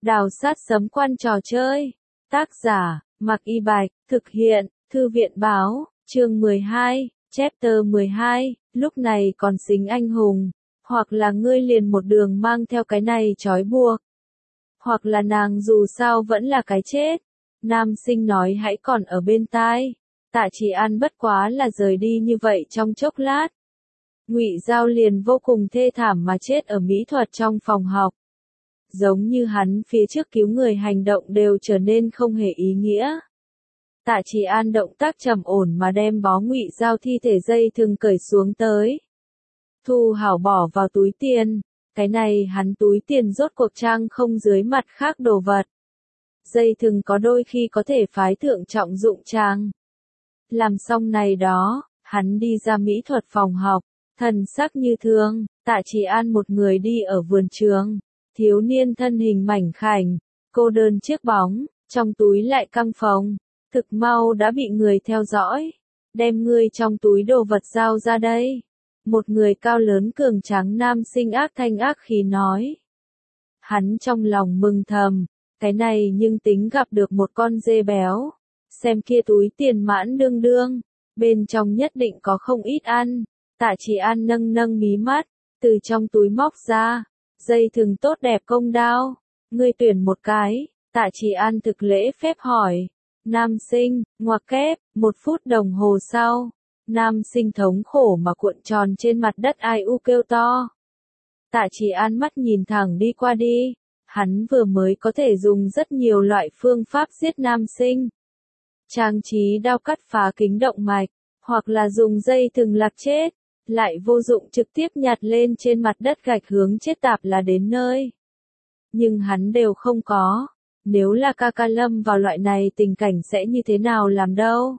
Đào sát sấm quan trò chơi. Tác giả, Mạc Y Bạch, thực hiện, Thư viện Báo, chương 12, chapter 12, lúc này còn xính anh hùng, hoặc là ngươi liền một đường mang theo cái này trói buộc, hoặc là nàng dù sao vẫn là cái chết. Nam Sinh nói hãy còn ở bên tai. Tạ Chỉ An bất quá là rời đi như vậy trong chốc lát. Ngụy Giao liền vô cùng thê thảm mà chết ở mỹ thuật trong phòng học. Giống như hắn phía trước cứu người hành động đều trở nên không hề ý nghĩa. Tạ Chỉ An động tác trầm ổn mà đem bó Ngụy Giao thi thể dây thừng cởi xuống tới. Thu hảo bỏ vào túi tiền. Cái này hắn túi tiền rốt cuộc trang không dưới mặt khác đồ vật. Dây thừng có đôi khi có thể phái thượng trọng dụng trang. Làm xong này đó, hắn đi ra mỹ thuật phòng học, thần sắc như thường. Tạ Chỉ An một người đi ở vườn trường. Thiếu niên thân hình mảnh khảnh, cô đơn chiếc bóng, trong túi lại căng phồng, thực mau đã bị người theo dõi. Đem ngươi trong túi đồ vật giao ra đây. Một người cao lớn cường tráng nam sinh ác thanh ác khí nói. Hắn trong lòng mừng thầm, cái này nhưng tính gặp được một con dê béo. Xem kia túi tiền mãn đương đương, bên trong nhất định có không ít ăn. Tạ Chỉ An nâng nâng mí mắt, từ trong túi móc ra. Dây thừng tốt đẹp công đao, ngươi tuyển một cái. Tạ Chỉ An thực lễ phép hỏi. Nam sinh, ngoặc kép, 1 phút đồng hồ sau. Nam sinh thống khổ mà cuộn tròn trên mặt đất ai u kêu to. Tạ Chỉ An mắt nhìn thẳng đi qua đi. Hắn vừa mới có thể dùng rất nhiều loại phương pháp giết nam sinh. Trang trí đao cắt phá kính động mạch, hoặc là dùng dây thừng lạc chết. Lại vô dụng trực tiếp nhặt lên trên mặt đất gạch hướng chết tạp là đến nơi. Nhưng hắn đều không có. Nếu là ca lâm vào loại này tình cảnh sẽ như thế nào làm đâu?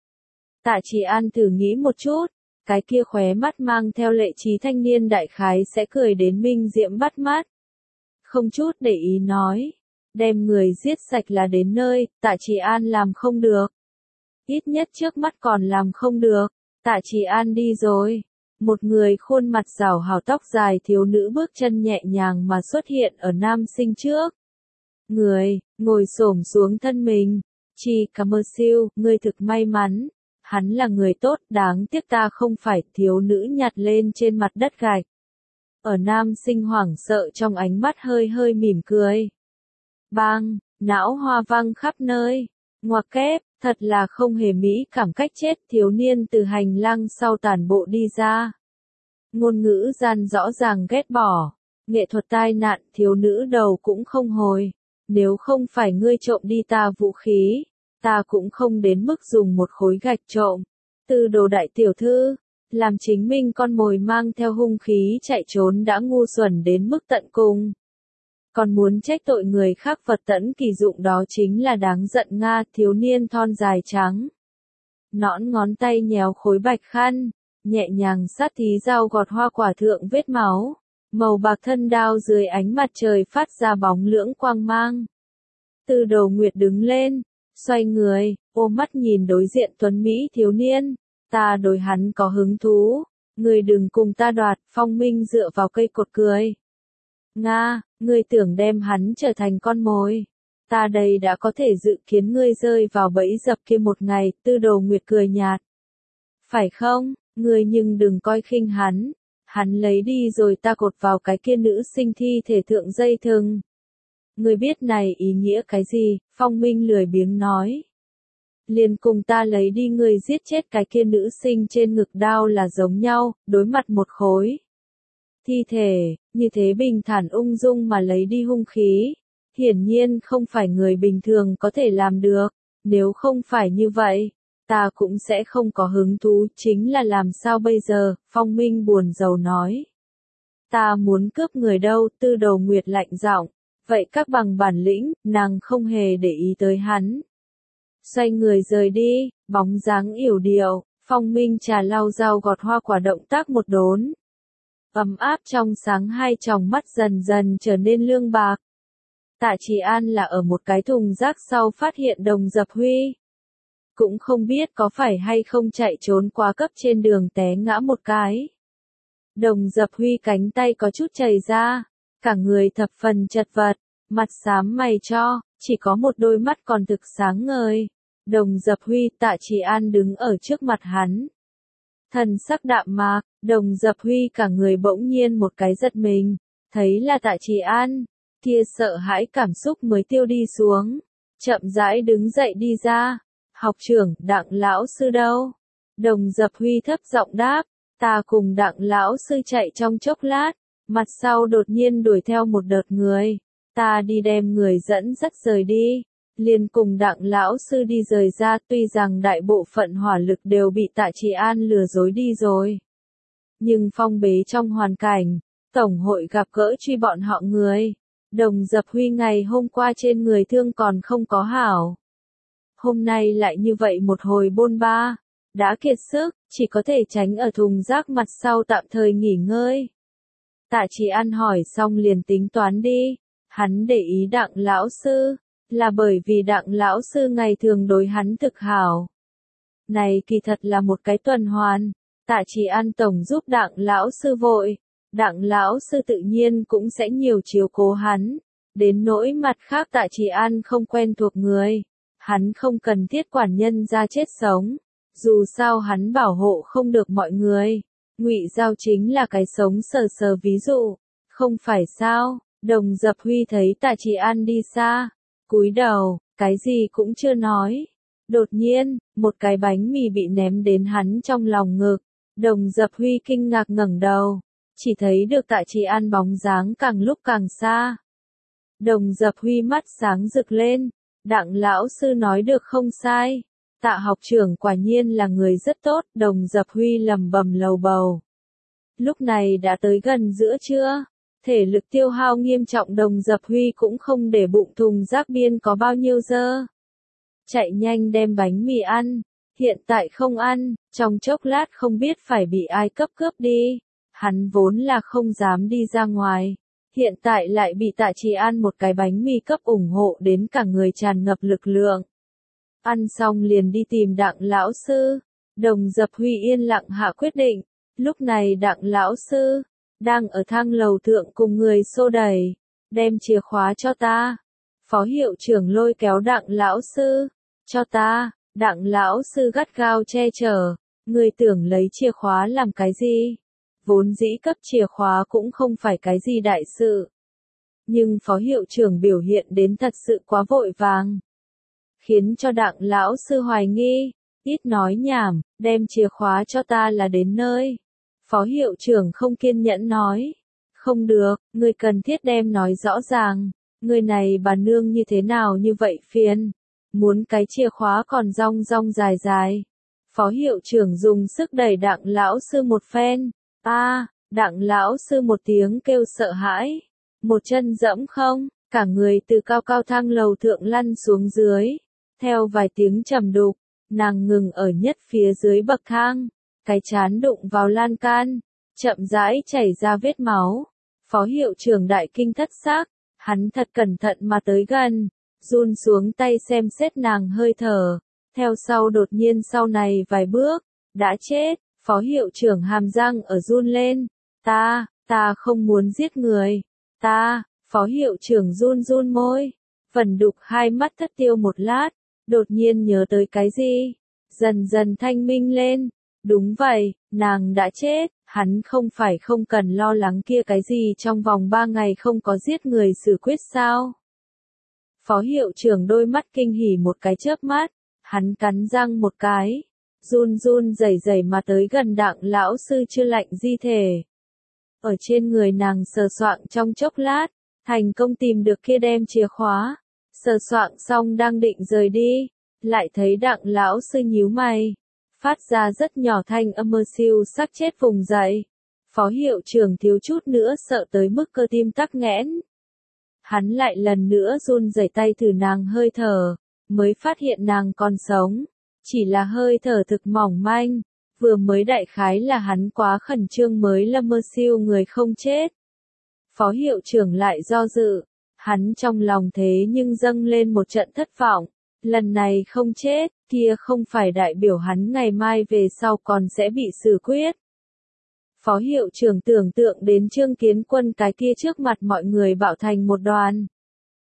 Tạ Chỉ An thử nghĩ một chút. Cái kia khóe mắt mang theo lệ trí thanh niên đại khái sẽ cười đến minh diễm bắt mắt. Không chút để ý nói. Đem người giết sạch là đến nơi, Tạ Chỉ An làm không được. Ít nhất trước mắt còn làm không được. Tạ Chỉ An đi rồi. Một người khuôn mặt rảo hào tóc dài thiếu nữ bước chân nhẹ nhàng mà xuất hiện ở nam sinh trước. Người, ngồi xổm xuống thân mình. Chi cảm ơn siêu, ngươi thực may mắn. Hắn là người tốt, đáng tiếc ta không phải. Thiếu nữ nhặt lên trên mặt đất gạch. Ở nam sinh hoảng sợ trong ánh mắt hơi hơi mỉm cười. Bang, não hoa văng khắp nơi. Ngoặc kép, thật là không hề mỹ cảm cách chết. Thiếu niên từ hành lang sau tản bộ đi ra. Ngôn ngữ gian rõ ràng ghét bỏ. Nghệ thuật tai nạn, thiếu nữ đầu cũng không hồi. Nếu không phải ngươi trộm đi ta vũ khí, ta cũng không đến mức dùng một khối gạch trộm. Từ đồ đại tiểu thư, làm chính mình con mồi mang theo hung khí chạy trốn đã ngu xuẩn đến mức tận cùng. Còn muốn trách tội người khác vật tẫn kỳ dụng đó chính là đáng giận Nga. Thiếu niên thon dài trắng. Nõn ngón tay nhéo khối bạch khăn, nhẹ nhàng sát thí dao gọt hoa quả thượng vết máu. Màu bạc thân đao dưới ánh mặt trời phát ra bóng lưỡng quang mang. Từ đầu Nguyệt đứng lên, xoay người, ôm mắt nhìn đối diện tuấn Mỹ thiếu niên. Ta đối hắn có hứng thú. Người đừng cùng ta đoạt. Phong Minh dựa vào cây cột cười. Nga, ngươi tưởng đem hắn trở thành con mồi. Ta đây đã có thể dự kiến ngươi rơi vào bẫy dập kia một ngày. Tư Đồ Nguyệt cười nhạt. Phải không, ngươi nhưng đừng coi khinh hắn. Hắn lấy đi rồi ta cột vào cái kia nữ sinh thi thể thượng dây thừng. Ngươi biết này ý nghĩa cái gì? Phong Minh lười biếng nói. Liền cùng ta lấy đi ngươi giết chết cái kia nữ sinh trên ngực đao là giống nhau, đối mặt một khối thi thể, như thế bình thản ung dung mà lấy đi hung khí. Hiển nhiên không phải người bình thường có thể làm được. Nếu không phải như vậy, ta cũng sẽ không có hứng thú. Chính là làm sao bây giờ? Phong Minh buồn rầu nói. Ta muốn cướp người đâu? Tư Đồ Nguyệt lạnh giọng. Vậy các bằng bản lĩnh. Nàng không hề để ý tới hắn. Xoay người rời đi, bóng dáng yểu điệu. Phong Minh trà lau dao gọt hoa quả động tác một đốn. Ấm áp trong sáng hai tròng mắt dần dần trở nên lương bạc. Tạ Chỉ An là ở một cái thùng rác sau phát hiện Đồng Dập Huy. Cũng không biết có phải hay không chạy trốn quá cấp trên đường té ngã một cái. Đồng Dập Huy cánh tay có chút chảy ra, cả người thập phần chật vật, mặt xám mày cho, chỉ có một đôi mắt còn thực sáng ngời. Đồng Dập Huy, Tạ Trì An đứng ở trước mặt hắn. Thần sắc đạm mạc, Đồng Dập Huy cả người bỗng nhiên một cái giật mình, thấy là Tạ Trì An, kia sợ hãi cảm xúc mới tiêu đi xuống, chậm rãi đứng dậy đi ra. Học trưởng, Đặng lão sư đâu? Đồng Dập Huy thấp giọng đáp, ta cùng Đặng lão sư chạy trong chốc lát, mặt sau đột nhiên đuổi theo một đợt người, ta đi đem người dẫn dắt rời đi. Liền cùng Đặng lão sư đi rời ra, tuy rằng đại bộ phận hỏa lực đều bị Tạ Trì An lừa dối đi rồi. Nhưng phong bế trong hoàn cảnh, Tổng hội gặp gỡ truy bọn họ người. Đồng Dập Huy ngày hôm qua trên người thương còn không có hảo. Hôm nay lại như vậy một hồi bôn ba, đã kiệt sức, chỉ có thể tránh ở thùng rác mặt sau tạm thời nghỉ ngơi. Tạ Trì An hỏi xong liền tính toán đi, hắn để ý Đặng lão sư, là bởi vì Đặng lão sư ngày thường đối hắn thực hảo. Này kỳ thật là một cái tuần hoàn, Tạ Trì An tổng giúp Đặng lão sư vội, Đặng lão sư tự nhiên cũng sẽ nhiều chiếu cố hắn. Đến nỗi mặt khác Tạ Trì An không quen thuộc người, hắn không cần thiết quản nhân ra chết sống, dù sao hắn bảo hộ không được mọi người. Ngụy Giao chính là cái sống sờ sờ ví dụ, không phải sao? Đồng Dập Huy thấy Tạ Trì An đi xa, cúi đầu, cái gì cũng chưa nói. Đột nhiên, một cái bánh mì bị ném đến hắn trong lòng ngực. Đồng Dập Huy kinh ngạc ngẩng đầu, chỉ thấy được Tạ Trì An bóng dáng càng lúc càng xa. Đồng Dập Huy mắt sáng rực lên, Đặng lão sư nói được không sai. Tạ học trưởng quả nhiên là người rất tốt, Đồng Dập Huy lẩm bẩm lầu bầu. Lúc này đã tới gần giữa trưa, thể lực tiêu hao nghiêm trọng, Đồng Dập Huy cũng không để bụng thùng rác biên có bao nhiêu dơ. Chạy nhanh đem bánh mì ăn, hiện tại không ăn, trong chốc lát không biết phải bị ai cấp cướp đi. Hắn vốn là không dám đi ra ngoài, hiện tại lại bị Tạ Trì An một cái bánh mì cấp ủng hộ đến cả người tràn ngập lực lượng. Ăn xong liền đi tìm Đặng lão sư. Đồng Dập Huy yên lặng hạ quyết định. Lúc này Đặng lão sư đang ở thang lầu thượng cùng người xô đẩy, đem chìa khóa cho ta. Phó hiệu trưởng lôi kéo Đặng lão sư, cho ta. Đặng lão sư gắt gao che chở, người tưởng lấy chìa khóa làm cái gì? Vốn dĩ cấp chìa khóa cũng không phải cái gì đại sự. Nhưng phó hiệu trưởng biểu hiện đến thật sự quá vội vàng, khiến cho Đặng lão sư hoài nghi. Ít nói nhảm, đem chìa khóa cho ta là đến nơi. Phó hiệu trưởng không kiên nhẫn nói. Không được, người cần thiết đem nói rõ ràng. Người này bà nương như thế nào như vậy phiền. Muốn cái chìa khóa còn rong rong dài dài. Phó hiệu trưởng dùng sức đẩy Đặng lão sư một phen. Đặng lão sư một tiếng kêu sợ hãi. Một chân dẫm không, cả người từ cao cao thang lầu thượng lăn xuống dưới. Theo vài tiếng trầm đục, nàng ngừng ở nhất phía dưới bậc thang, cái chán đụng vào lan can, chậm rãi chảy ra vết máu. Phó hiệu trưởng đại kinh thất xác, hắn thật cẩn thận mà tới gần, run xuống tay xem xét nàng hơi thở, theo sau đột nhiên sau này vài bước, đã chết. Phó hiệu trưởng hàm răng ở run lên, ta không muốn giết người, phó hiệu trưởng run run môi, vẩn đục hai mắt thất tiêu một lát, đột nhiên nhớ tới cái gì, dần dần thanh minh lên. Đúng vậy, nàng đã chết, hắn không phải không cần lo lắng kia cái gì trong vòng 3 ngày không có giết người xử quyết sao. Phó hiệu trưởng đôi mắt kinh hỉ một cái chớp mắt, hắn cắn răng một cái, run run rẩy rẩy mà tới gần Đặng lão sư chưa lạnh di thể. Ở trên người nàng sờ soạng trong chốc lát, thành công tìm được kia đem chìa khóa. Sờ soạng xong đang định rời đi, lại thấy Đặng lão sư nhíu mày, phát ra rất nhỏ thanh âm mơ siêu sắc chết vùng dậy. Phó hiệu trưởng thiếu chút nữa sợ tới mức cơ tim tắc nghẽn. Hắn lại lần nữa run rẩy tay thử nàng hơi thở, mới phát hiện nàng còn sống, chỉ là hơi thở thực mỏng manh, vừa mới đại khái là hắn quá khẩn trương mới là mơ siêu người không chết. Phó hiệu trưởng lại do dự, hắn trong lòng thế nhưng dâng lên một trận thất vọng, lần này không chết, kia không phải đại biểu hắn ngày mai về sau còn sẽ bị xử quyết. Phó hiệu trưởng tưởng tượng đến Trương Kiến Quân cái kia trước mặt mọi người bạo thành một đoàn.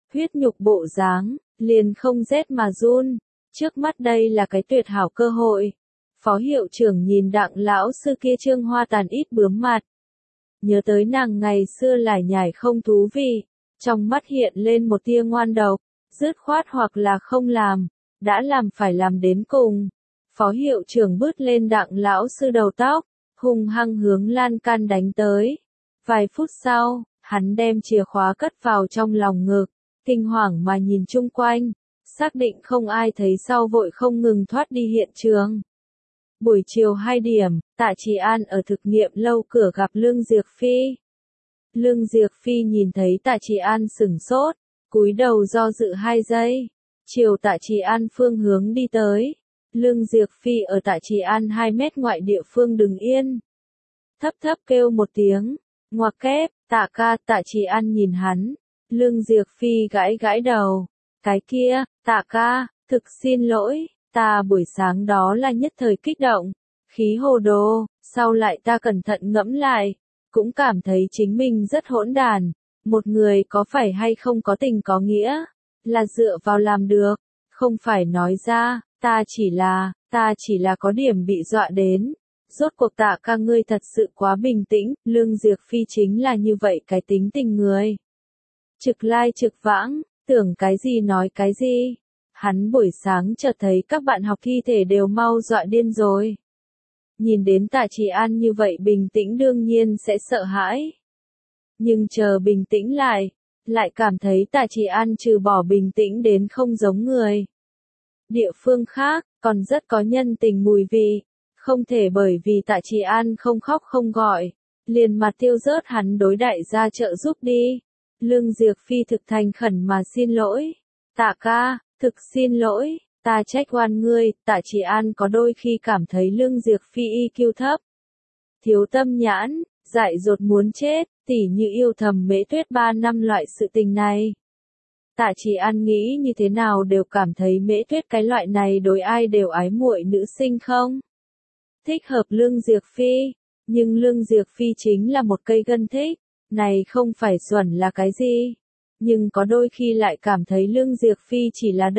huyết nhục bộ dáng, liền không rét mà run. Trước mắt đây là cái tuyệt hảo cơ hội. Phó hiệu trưởng nhìn Đặng lão sư kia trương hoa tàn ít bướm mặt. Nhớ tới nàng ngày xưa lải nhải không thú vị, trong mắt hiện lên một tia ngoan độc, dứt khoát hoặc là không làm, đã làm phải làm đến cùng. Phó hiệu trưởng bứt lên Đặng lão sư đầu tóc, hung hăng hướng lan can đánh tới. Vài phút sau, hắn đem chìa khóa cất vào trong lòng ngực, kinh hoàng mà nhìn chung quanh, xác định không ai thấy sau vội không ngừng thoát đi hiện trường. Buổi chiều 2 điểm, Tạ Trì An ở thực nghiệm lâu cửa gặp Lương Diệc Phi. Lương Diệc Phi nhìn thấy Tạ Trì An sửng sốt, cúi đầu do dự 2 giây, chiều Tạ Trì An phương hướng đi tới. Lương Diệc Phi ở Tạ Trì An 2 mét ngoại địa phương đứng yên. Thấp thấp kêu một tiếng, ngoặc kép, Tạ ca. Tạ Trì An nhìn hắn. Lương Diệc Phi gãi gãi đầu. Cái kia, Tạ ca, thực xin lỗi, ta buổi sáng đó là nhất thời kích động, khí hồ đồ, sau lại ta cẩn thận ngẫm lại, cũng cảm thấy chính mình rất hỗn đản. Một người có phải hay không có tình có nghĩa, là dựa vào làm được, không phải nói ra, ta chỉ là có điểm bị dọa đến. Rốt cuộc Tạ ca ngươi thật sự quá bình tĩnh, Lương Diệc Phi chính là như vậy cái tính tình người. Trực lai trực vãng, tưởng cái gì nói cái gì. Hắn buổi sáng chợt thấy các bạn học thi thể đều mau dọa điên rồi. Nhìn đến Tạ Trì An như vậy bình tĩnh đương nhiên sẽ sợ hãi. Nhưng chờ bình tĩnh lại cảm thấy Tạ Trì An trừ bỏ bình tĩnh đến không giống người. Địa phương khác, còn rất có nhân tình mùi vị, không thể bởi vì Tạ Trì An không khóc không gọi, liền mặt tiêu rớt hắn đối đại gia trợ giúp đi. Lương Diệc Phi thực thành khẩn mà xin lỗi. Tạ ca, thực xin lỗi, ta trách oan ngươi. Tạ Trì An có đôi khi cảm thấy Lương Diệc Phi IQ thấp, thiếu tâm nhãn, dại dột muốn chết, tỉ như yêu thầm Mễ Tuyết 3 năm loại sự tình này. Tạ Trì An nghĩ như thế nào đều cảm thấy Mễ Tuyết cái loại này đối ai đều ái muội nữ sinh không thích hợp Lương Diệc Phi, nhưng Lương Diệc Phi chính là một cây gân thích, này không phải xuẩn là cái gì, nhưng có đôi khi lại cảm thấy Lương Diệc Phi chỉ là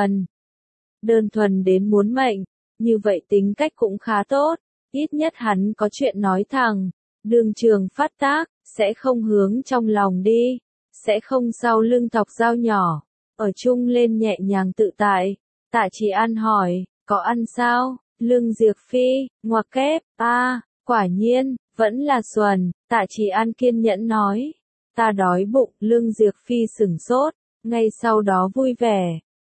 đơn thuần đến muốn mệnh, như vậy tính cách cũng khá tốt, ít nhất hắn có chuyện nói thẳng, đường trường phát tác, sẽ không hướng trong lòng đi, sẽ không sau lưng thọc dao nhỏ, ở chung lên nhẹ nhàng tự tại. Tạ Trì An hỏi, có ăn sao? Lương Diệc Phi, ngoặc kép, quả nhiên, vẫn là xuẩn. Tạ Trì An kiên nhẫn nói, ta đói bụng. Lương Diệc Phi sửng sốt, ngay sau đó vui vẻ,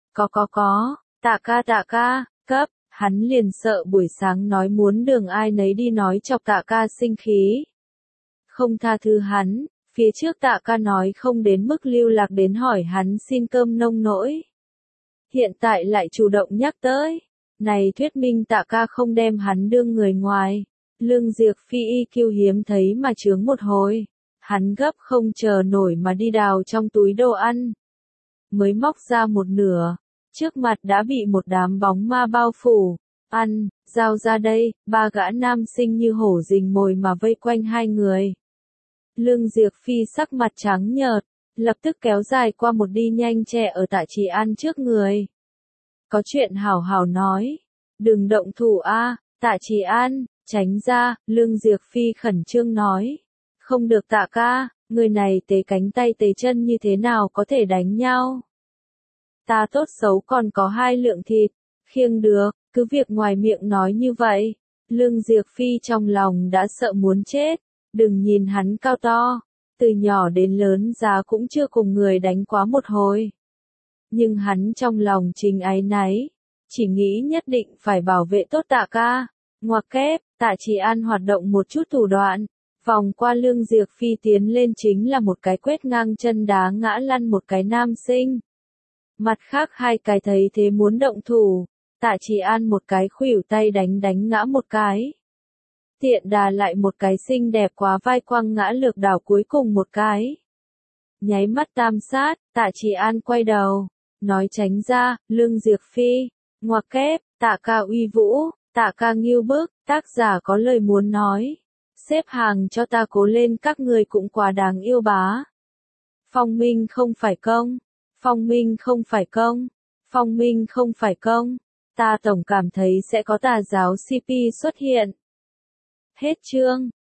có, Tạ ca, cấp, hắn liền sợ buổi sáng nói muốn đường ai nấy đi nói chọc Tạ ca sinh khí. Không tha thứ hắn, phía trước Tạ ca nói không đến mức lưu lạc đến hỏi hắn xin cơm nông nỗi. Hiện tại lại chủ động nhắc tới, này thuyết minh Tạ ca không đem hắn đương người ngoài. Lương Diệc Phi IQ hiếm thấy mà chướng một hồi, hắn gấp không chờ nổi mà đi đào trong túi đồ ăn. Mới móc ra một nửa, trước mặt đã bị một đám bóng ma bao phủ. Ăn, giao ra đây. 3 gã nam sinh như hổ rình mồi mà vây quanh 2 người. Lương Diệc Phi sắc mặt trắng nhợt, lập tức kéo dài qua một đi nhanh che ở Tạ Trì An trước người. Có chuyện hảo hảo nói, đừng động thủ a. Tạ Trì An, tránh ra. Lương Diệc Phi khẩn trương nói, không được Tạ ca, người này tế cánh tay tế chân như thế nào có thể đánh nhau. Ta tốt xấu còn có 2 lượng thịt, khiêng được, cứ việc ngoài miệng nói như vậy. Lương Diệc Phi trong lòng đã sợ muốn chết, đừng nhìn hắn cao to, từ nhỏ đến lớn giá cũng chưa cùng người đánh quá một hồi. Nhưng hắn trong lòng chính áy náy, chỉ nghĩ nhất định phải bảo vệ tốt Tạ ca. Ngoặc kép, Tạ Trì An hoạt động một chút thủ đoạn, vòng qua Lương Diệc Phi tiến lên chính là một cái quét ngang chân đá ngã lăn một cái nam sinh. Mặt khác 2 cái thấy thế muốn động thủ, Tạ Trì An một cái khuỷu tay đánh ngã một cái. Tiện đà lại một cái xinh đẹp quá vai quăng ngã lược đảo cuối cùng một cái. Nháy mắt tam sát, Tạ Trì An quay đầu, nói tránh ra. Lương Diệc Phi, ngoặc kép, Tạ ca uy vũ, Tạ ca nghiêu bức, tác giả có lời muốn nói. Xếp hàng cho ta cố lên, các người cũng quá đáng yêu bá. Phong minh không phải công, Phong minh không phải công. Phong minh không phải công. Ta tổng cảm thấy sẽ có tà giáo CP xuất hiện. Hết chương.